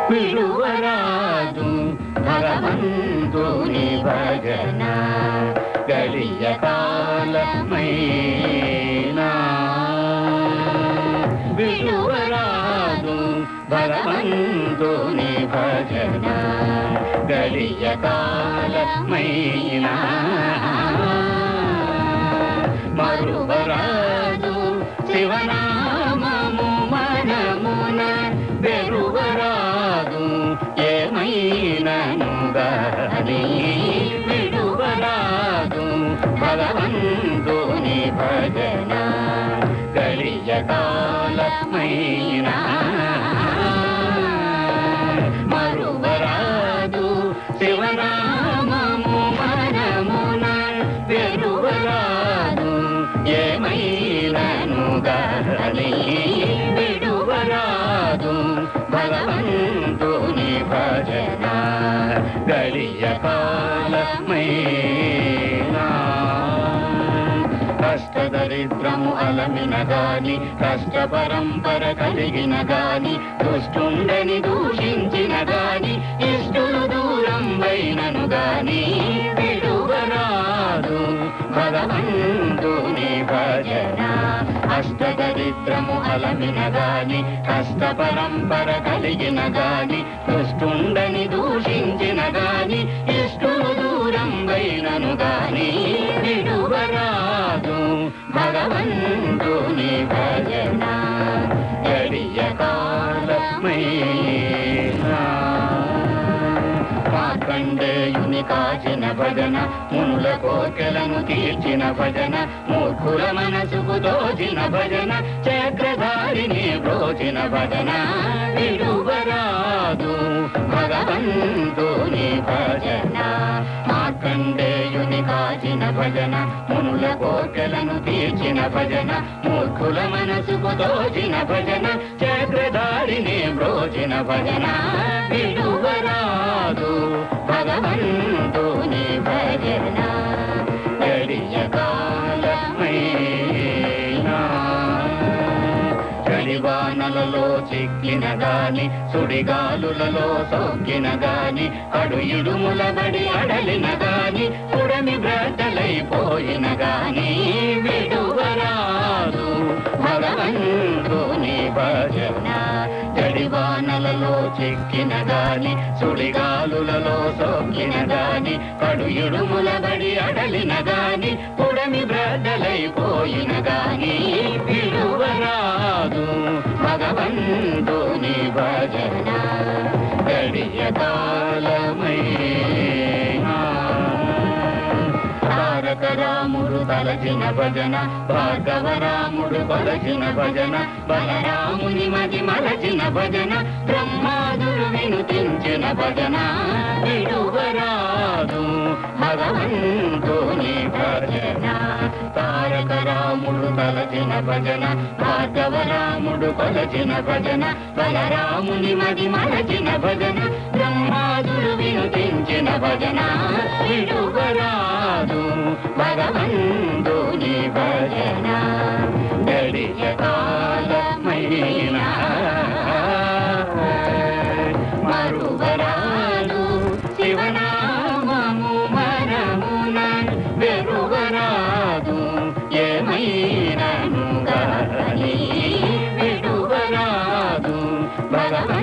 విడువరాదు భగవంతుని భజన గడియ కాలమైనా విడువరాదు భగవంతుని భజన గడియ కాలమైనా మరువరాదు శివనామము మనమున వెరువరాదు ఏమైనను గాని విడువరాదు భగవంతుని భజన గడియ కాలమైనా మరువరాదు శివనామము మనమున వెరువరాదు ఏమైనను గాని విడువరాదు భగవంతుని భజన గడియ కాలమైనా కష్టదరిద్రము అలమిన గాని కష్ట పరంపర కలిగిన గాని దుష్టుండని దూషించిన గాని ఇష్టులు దూరం వైనను గాని విడువరాదు భగవంతుని భజన అష్టదరిద్రము అలమిన గాని కష్ట పరంపర కలిగిన గాని దుష్టుండని దూషించిన గాని ఇష్టులు దూరం వైనను గాని విడువరాదు భగవంతుని భజన గడియ కాలమైనా మార్కండేయుని కాచిన భజన మునుల కోర్కెలను తీర్చిన భజన మూర్ఖుల మనసుకు దోచిన భజన చక్రధారిని బ్రోచిన భజన విడువరాదు భగవంతుని భజన మార్కండేయుని కాచిన భజన మునుల కోర్కెలను తీర్చిన భజన మూర్ఖుల మనసుకు దోచిన భజన చక్రధారిని బ్రోచిన భజన విడువరాదు భగవంతుని భజన గడియ కాలమైనా చలివానలలో చిక్కిన గాని సుడిగాలులలో సోకిన గాని అడు ఇడుములబడి అడలిన గాని పుడమి బ్రద్దలైపోయిన గాని విడువరాదు భగవంతుని భజన జడివానలలో చిక్కిన గాని సుడిగాలులలో సోకిన గాని కడు ఇడుములబడి అడలిన గాని పుడమి బ్రద్దలైపోయిన గాని విడువరాదు భగవంతుని భజన గడియ కాలమైనా తారక రాముడు తలచిన భజన భార్గవరాముడు కొలచిన భజన బలరాముని మది మలచిన భజన బ్రహ్మాదులు వినుతించిన భజన విడువరాదు భగవంతుని భజన తారక రాముడు తలచిన భజన భార్గవరాముడు కొలచిన భజన బలరాముని మది మలచిన భజన బ్రహ్మాదులు వినుతించిన భజన విడువరాదు భగవంతుని భజన గడియ కాలమైనా మరువరాదు శివనామము మనమున వెరువరాదు ఏమైనను గాని విడువరాదు భగవంతుని